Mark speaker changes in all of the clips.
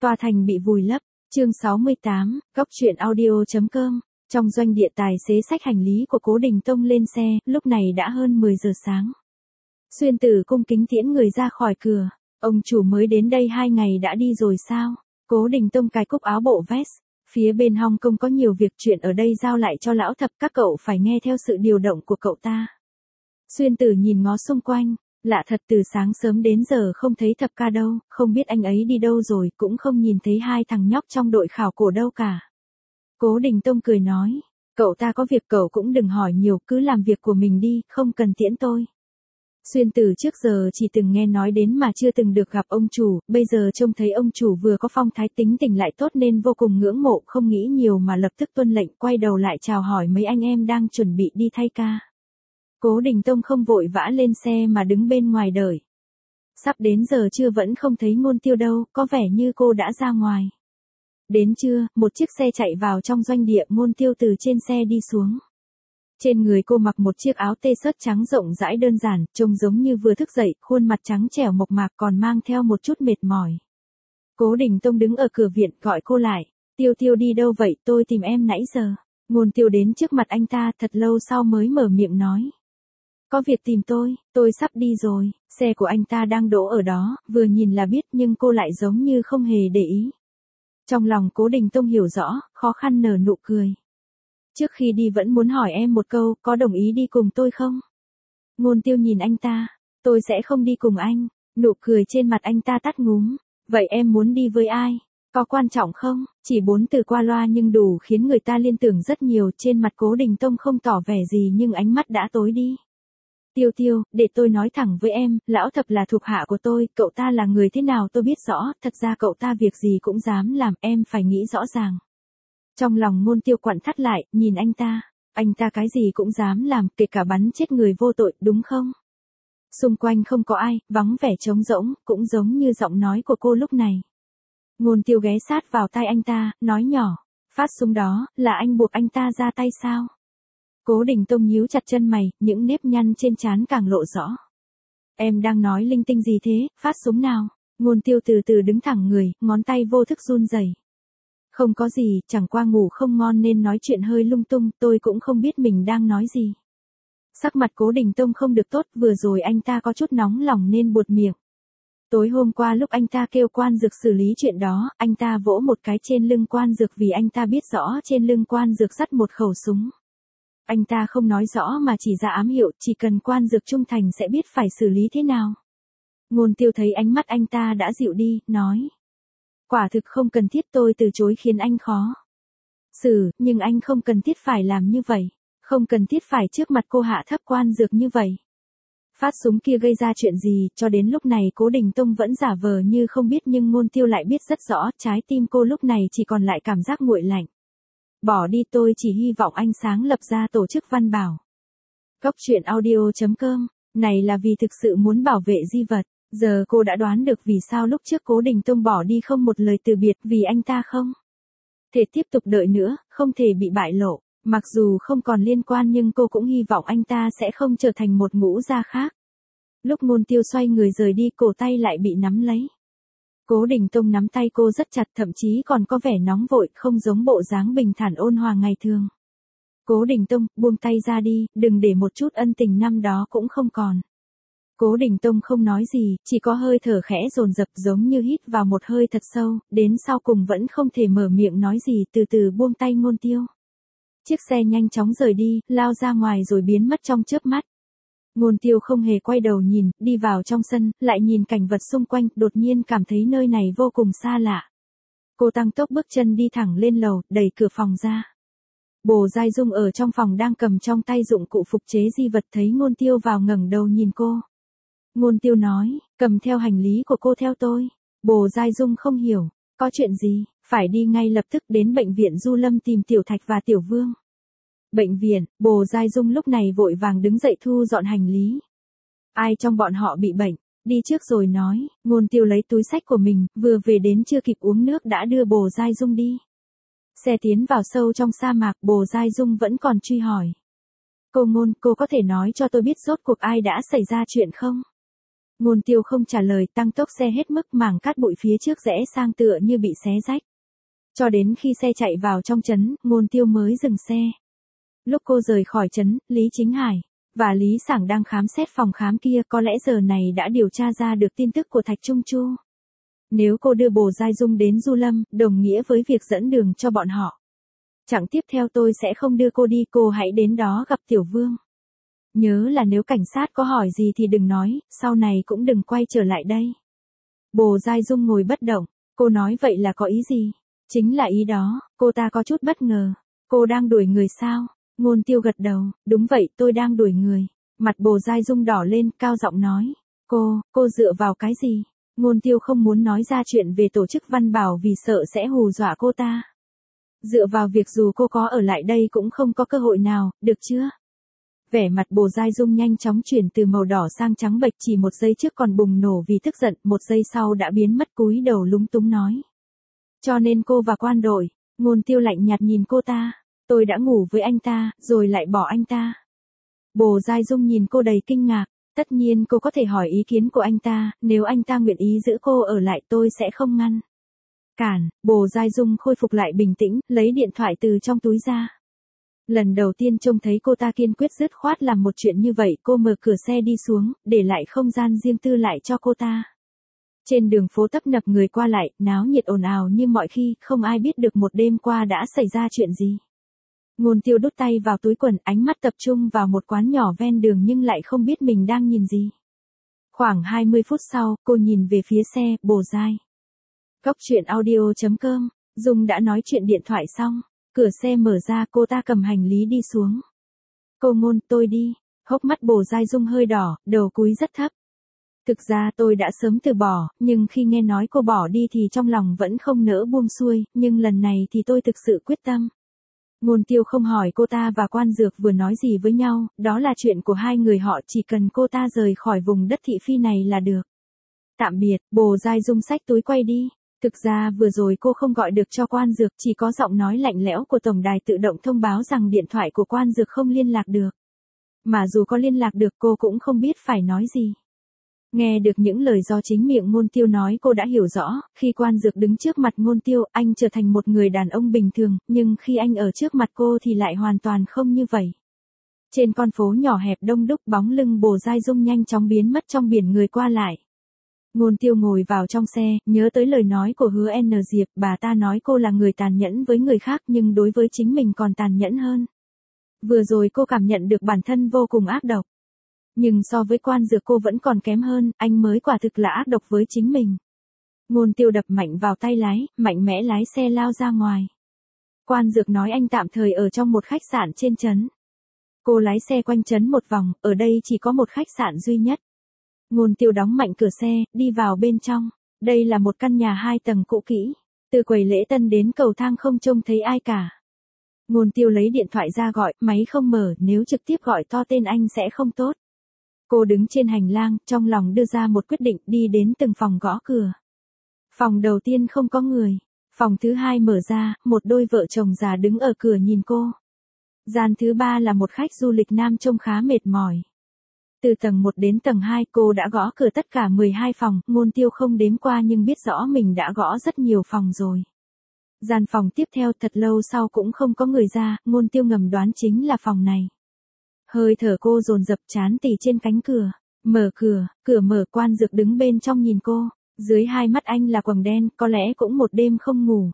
Speaker 1: Tòa thành bị vùi lấp, chương 68, góc truyện audio.com. Trong doanh địa tài xế xách hành lý của Cố Đình Tông lên xe, lúc này đã hơn 10 giờ sáng. Xuyên Tử cung kính tiễn người ra khỏi cửa. Ông chủ mới đến đây 2 ngày đã đi rồi sao? Cố Đình Tông cài cúc áo bộ vest. Phía bên Hong Kong có nhiều việc chuyện ở đây giao lại cho lão thập, các cậu phải nghe theo sự điều động của cậu ta. Xuyên Tử nhìn ngó xung quanh. Lạ thật, từ sáng sớm đến giờ không thấy thập ca đâu, không biết anh ấy đi đâu rồi, cũng không nhìn thấy hai thằng nhóc trong đội khảo cổ đâu cả. Cố Đình Tông cười nói, cậu ta có việc cậu cũng đừng hỏi nhiều, cứ làm việc của mình đi, không cần tiễn tôi. Xuyên Tử trước giờ chỉ từng nghe nói đến mà chưa từng được gặp ông chủ, bây giờ trông thấy ông chủ vừa có phong thái tính tình lại tốt nên vô cùng ngưỡng mộ, không nghĩ nhiều mà lập tức tuân lệnh, quay đầu lại chào hỏi mấy anh em đang chuẩn bị đi thay ca. Cố Đình Tông không vội vã lên xe mà đứng bên ngoài đợi. Sắp đến giờ trưa vẫn không thấy Ngôn Tiêu đâu, có vẻ như cô đã ra ngoài. Đến trưa, một chiếc xe chạy vào trong doanh địa, Ngôn Tiêu từ trên xe đi xuống. Trên người cô mặc một chiếc áo t-shirt trắng rộng rãi đơn giản, trông giống như vừa thức dậy, khuôn mặt trắng trẻo mộc mạc còn mang theo một chút mệt mỏi. Cố Đình Tông đứng ở cửa viện gọi cô lại, Tiêu Tiêu đi đâu vậy, tôi tìm em nãy giờ. Ngôn Tiêu đến trước mặt anh ta thật lâu sau mới mở miệng nói. Có việc tìm tôi sắp đi rồi, xe của anh ta đang đỗ ở đó, vừa nhìn là biết nhưng cô lại giống như không hề để ý. Trong lòng Cố Đình Tông hiểu rõ, khó khăn nở nụ cười. Trước khi đi vẫn muốn hỏi em một câu, có đồng ý đi cùng tôi không? Ngôn Tiêu nhìn anh ta, tôi sẽ không đi cùng anh, nụ cười trên mặt anh ta tắt ngúm. Vậy em muốn đi với ai? Có quan trọng không? Chỉ 4 từ qua loa nhưng đủ khiến người ta liên tưởng rất nhiều. Trên mặt Cố Đình Tông không tỏ vẻ gì nhưng ánh mắt đã tối đi. Tiêu Tiêu, để tôi nói thẳng với em, lão thập là thuộc hạ của tôi, cậu ta là người thế nào tôi biết rõ, thật ra cậu ta việc gì cũng dám làm, em phải nghĩ rõ ràng. Trong lòng Ngôn Tiêu quặn thắt lại, nhìn anh ta cái gì cũng dám làm, kể cả bắn chết người vô tội, đúng không? Xung quanh không có ai, vắng vẻ trống rỗng, cũng giống như giọng nói của cô lúc này. Ngôn Tiêu ghé sát vào tai anh ta, nói nhỏ, phát súng đó, là anh buộc anh ta ra tay sao? Cố Đình Tông nhíu chặt chân mày, những nếp nhăn trên trán càng lộ rõ. Em đang nói linh tinh gì thế, phát súng nào? Ngôn Tiêu từ từ đứng thẳng người, ngón tay vô thức run rẩy. Không có gì, chẳng qua ngủ không ngon nên nói chuyện hơi lung tung, tôi cũng không biết mình đang nói gì. Sắc mặt Cố Đình Tông không được tốt, vừa rồi anh ta có chút nóng lòng nên buột miệng. Tối hôm qua lúc anh ta kêu Quan Dược xử lý chuyện đó, anh ta vỗ một cái trên lưng Quan Dược vì anh ta biết rõ trên lưng Quan Dược dắt một khẩu súng. Anh ta không nói rõ mà chỉ ra ám hiệu, chỉ cần Quan Dược trung thành sẽ biết phải xử lý thế nào. Ngôn Tiêu thấy ánh mắt anh ta đã dịu đi, nói. Quả thực không cần thiết, tôi từ chối khiến anh khó xử, nhưng anh không cần thiết phải làm như vậy. Không cần thiết phải trước mặt cô hạ thấp Quan Dược như vậy. Phát súng kia gây ra chuyện gì, cho đến lúc này Cố Đình Tông vẫn giả vờ như không biết nhưng Ngôn Tiêu lại biết rất rõ, trái tim cô lúc này chỉ còn lại cảm giác nguội lạnh. Bỏ đi, tôi chỉ hy vọng anh sáng lập ra tổ chức Văn Bảo. Góc truyện audio.com, này là vì thực sự muốn bảo vệ di vật. Giờ cô đã đoán được vì sao lúc trước Cố Đình Tông bỏ đi không một lời từ biệt, vì anh ta không thể tiếp tục đợi nữa, không thể bị bại lộ. Mặc dù không còn liên quan nhưng cô cũng hy vọng anh ta sẽ không trở thành một ngũ gia khác. Lúc Ngôn Tiêu xoay người rời đi, cổ tay lại bị nắm lấy. Cố Đình Tông nắm tay cô rất chặt, thậm chí còn có vẻ nóng vội, không giống bộ dáng bình thản ôn hòa ngày thường. Cố Đình Tông, buông tay ra đi, đừng để một chút ân tình năm đó cũng không còn. Cố Đình Tông không nói gì, chỉ có hơi thở khẽ dồn dập giống như hít vào một hơi thật sâu, đến sau cùng vẫn không thể mở miệng nói gì, từ từ buông tay Ngôn Tiêu. Chiếc xe nhanh chóng rời đi, lao ra ngoài rồi biến mất trong chớp mắt. Ngôn Tiêu không hề quay đầu nhìn, đi vào trong sân, lại nhìn cảnh vật xung quanh, đột nhiên cảm thấy nơi này vô cùng xa lạ. Cô tăng tốc bước chân đi thẳng lên lầu, đẩy cửa phòng ra. Bồ Giai Dung ở trong phòng đang cầm trong tay dụng cụ phục chế di vật, thấy Ngôn Tiêu vào ngẩng đầu nhìn cô. Ngôn Tiêu nói, cầm theo hành lý của cô theo tôi. Bồ Giai Dung không hiểu, có chuyện gì, phải đi ngay lập tức đến bệnh viện Du Lâm tìm Tiểu Thạch và Tiểu Vương. Bệnh viện, Bồ Giai Dung lúc này vội vàng đứng dậy thu dọn hành lý. Ai trong bọn họ bị bệnh, đi trước rồi nói. Ngôn Tiêu lấy túi xách của mình, vừa về đến chưa kịp uống nước đã đưa Bồ Giai Dung đi. Xe tiến vào sâu trong sa mạc, Bồ Giai Dung vẫn còn truy hỏi. Cô Ngôn, cô có thể nói cho tôi biết rốt cuộc ai đã xảy ra chuyện không? Ngôn Tiêu không trả lời, tăng tốc xe hết mức, mảng cát bụi phía trước rẽ sang tựa như bị xé rách. Cho đến khi xe chạy vào trong trấn, Ngôn Tiêu mới dừng xe. Lúc cô rời khỏi trấn, Lý Chính Hải và Lý Sảng đang khám xét phòng khám kia, có lẽ giờ này đã điều tra ra được tin tức của Thạch Trung Chu. Nếu cô đưa Bồ Giai Dung đến Du Lâm, đồng nghĩa với việc dẫn đường cho bọn họ. Chặng tiếp theo tôi sẽ không đưa cô đi, cô hãy đến đó gặp Tiểu Vương. Nhớ là nếu cảnh sát có hỏi gì thì đừng nói, sau này cũng đừng quay trở lại đây. Bồ Giai Dung ngồi bất động, cô nói vậy là có ý gì? Chính là ý đó, cô ta có chút bất ngờ. Cô đang đuổi người sao? Ngôn Tiêu gật đầu, đúng vậy, tôi đang đuổi người. Mặt Bồ Giai Dung đỏ lên, cao giọng nói. Cô dựa vào cái gì? Ngôn Tiêu không muốn nói ra chuyện về tổ chức Văn Bảo vì sợ sẽ hù dọa cô ta. Dựa vào việc dù cô có ở lại đây cũng không có cơ hội nào, được chưa? Vẻ mặt Bồ Giai Dung nhanh chóng chuyển từ màu đỏ sang trắng bệch, chỉ một giây trước còn bùng nổ vì tức giận, một giây sau đã biến mất, cúi đầu lúng túng nói. Cho nên cô và Quan đội. Ngôn Tiêu lạnh nhạt nhìn cô ta. Tôi đã ngủ với anh ta, rồi lại bỏ anh ta. Bồ Giai Dung nhìn cô đầy kinh ngạc. Tất nhiên cô có thể hỏi ý kiến của anh ta, nếu anh ta nguyện ý giữ cô ở lại tôi sẽ không ngăn cản. Bồ Giai Dung khôi phục lại bình tĩnh, lấy điện thoại từ trong túi ra. Lần đầu tiên trông thấy cô ta kiên quyết dứt khoát làm một chuyện như vậy, cô mở cửa xe đi xuống, để lại không gian riêng tư lại cho cô ta. Trên đường phố tấp nập người qua lại, náo nhiệt ồn ào như mọi khi, không ai biết được một đêm qua đã xảy ra chuyện gì. Ngôn Tiêu đút tay vào túi quần, ánh mắt tập trung vào một quán nhỏ ven đường nhưng lại không biết mình đang nhìn gì. Khoảng 20 phút sau, cô nhìn về phía xe, Bồ Giai. Góc truyện audio.com, Dung đã nói chuyện điện thoại xong. Cửa xe mở ra, cô ta cầm hành lý đi xuống. Cô Ngôn, tôi đi. Hốc mắt Bồ Giai Dung hơi đỏ, đầu cúi rất thấp. Thực ra tôi đã sớm từ bỏ, nhưng khi nghe nói cô bỏ đi thì trong lòng vẫn không nỡ buông xuôi, nhưng lần này thì tôi thực sự quyết tâm. Ngôn Tiêu không hỏi cô ta và Quan Dược vừa nói gì với nhau, đó là chuyện của hai người họ, chỉ cần cô ta rời khỏi vùng đất thị phi này là được. Tạm biệt, Bồ Giai Dung xách túi quay đi. Thực ra vừa rồi cô không gọi được cho Quan Dược, chỉ có giọng nói lạnh lẽo của tổng đài tự động thông báo rằng điện thoại của Quan Dược không liên lạc được. Mà dù có liên lạc được cô cũng không biết phải nói gì. Nghe được những lời do chính miệng Ngôn Tiêu nói, cô đã hiểu rõ, khi Quan Dược đứng trước mặt Ngôn Tiêu, anh trở thành một người đàn ông bình thường, nhưng khi anh ở trước mặt cô thì lại hoàn toàn không như vậy. Trên con phố nhỏ hẹp đông đúc, bóng lưng Bồ Giai Dung nhanh chóng biến mất trong biển người qua lại. Ngôn Tiêu ngồi vào trong xe, nhớ tới lời nói của Hứa N Diệp, bà ta nói cô là người tàn nhẫn với người khác nhưng đối với chính mình còn tàn nhẫn hơn. Vừa rồi cô cảm nhận được bản thân vô cùng ác độc. Nhưng so với Quan Dược cô vẫn còn kém hơn, anh mới quả thực là ác độc với chính mình. Ngôn Tiêu đập mạnh vào tay lái, mạnh mẽ lái xe lao ra ngoài. Quan Dược nói anh tạm thời ở trong một khách sạn trên trấn. Cô lái xe quanh trấn một vòng, ở đây chỉ có một khách sạn duy nhất. Ngôn Tiêu đóng mạnh cửa xe, đi vào bên trong. Đây là một căn nhà 2 tầng cũ kỹ. Từ quầy lễ tân đến cầu thang không trông thấy ai cả. Ngôn Tiêu lấy điện thoại ra gọi, máy không mở, nếu trực tiếp gọi to tên anh sẽ không tốt. Cô đứng trên hành lang, trong lòng đưa ra một quyết định, đi đến từng phòng gõ cửa. Phòng đầu tiên không có người. Phòng thứ 2 mở ra, một đôi vợ chồng già đứng ở cửa nhìn cô. Gian thứ 3 là một khách du lịch nam trông khá mệt mỏi. Từ tầng 1 đến tầng 2 cô đã gõ cửa tất cả 12 phòng, Ngôn Tiêu không đếm qua nhưng biết rõ mình đã gõ rất nhiều phòng rồi. Gian phòng tiếp theo thật lâu sau cũng không có người ra, Ngôn Tiêu ngầm đoán chính là phòng này. Hơi thở cô dồn dập, chán tỉ trên cánh cửa. Mở cửa, cửa mở, Quan Dược đứng bên trong nhìn cô. Dưới hai mắt anh là quầng đen, có lẽ cũng một đêm không ngủ.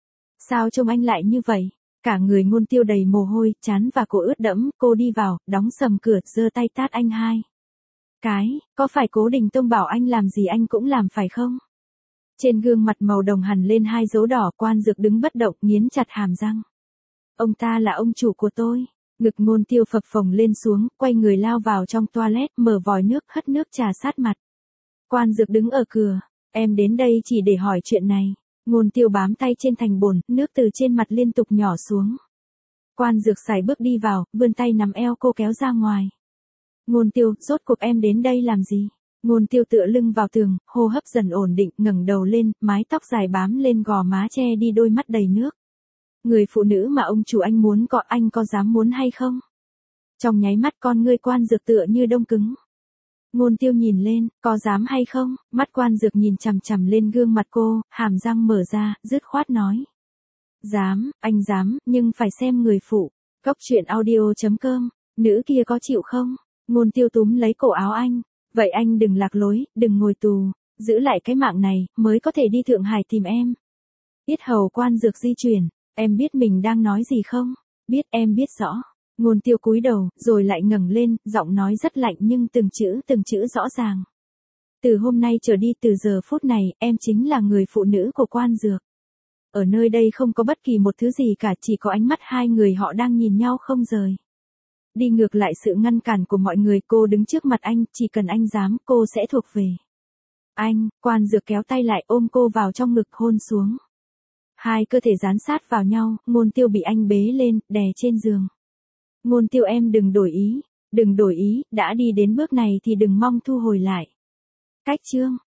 Speaker 1: Sao trông anh lại như vậy? Cả người Ngôn Tiêu đầy mồ hôi, trán và cổ ướt đẫm, cô đi vào, đóng sầm cửa, giơ tay tát anh 2 cái, có phải Cố Đình Tông bảo anh làm gì anh cũng làm phải không? Trên gương mặt màu đồng hằn lên 2 dấu đỏ, Quan Dược đứng bất động, nghiến chặt hàm răng. Ông ta là ông chủ của tôi. Ngực Ngôn Tiêu phập phồng lên xuống, quay người lao vào trong toilet, mở vòi nước, hất nước trà sát mặt. Quan Dược đứng ở cửa, em đến đây chỉ để hỏi chuyện này. Ngôn Tiêu bám tay trên thành bồn, nước từ trên mặt liên tục nhỏ xuống. Quan Dược sải bước đi vào, vươn tay nắm eo cô kéo ra ngoài. Ngôn Tiêu, rốt cuộc em đến đây làm gì? Ngôn Tiêu tựa lưng vào tường, hô hấp dần ổn định, ngẩng đầu lên, mái tóc dài bám lên gò má che đi đôi mắt đầy nước. Người phụ nữ mà ông chủ anh muốn có, anh có dám muốn hay không? Trong nháy mắt con ngươi Quan Dược tựa như đông cứng. Ngôn Tiêu nhìn lên, có dám hay không? Mắt Quan Dược nhìn chằm chằm lên gương mặt cô, hàm răng mở ra, dứt khoát nói. Dám, anh dám, nhưng phải xem người phụ. Cốc truyện audio.com, nữ kia có chịu không? Ngôn Tiêu túm lấy cổ áo anh. Vậy anh đừng lạc lối, đừng ngồi tù, giữ lại cái mạng này, mới có thể đi Thượng Hải tìm em. Yết hầu Quan Dược di chuyển, em biết mình đang nói gì không? Biết, em biết rõ. Ngôn Tiêu cúi đầu, rồi lại ngẩng lên, giọng nói rất lạnh nhưng từng chữ rõ ràng. Từ hôm nay trở đi, từ giờ phút này, em chính là người phụ nữ của Quan Dược. Ở nơi đây không có bất kỳ một thứ gì cả, chỉ có ánh mắt hai người họ đang nhìn nhau không rời. Đi ngược lại sự ngăn cản của mọi người, cô đứng trước mặt anh, chỉ cần anh dám, cô sẽ thuộc về. Anh, Quan Dược kéo tay lại ôm cô vào trong ngực hôn xuống. Hai cơ thể dán sát vào nhau, Ngôn Tiêu bị anh bế lên, đè trên giường. Ngôn Tiêu em đừng đổi ý, đã đi đến bước này thì đừng mong thu hồi lại. Cách chương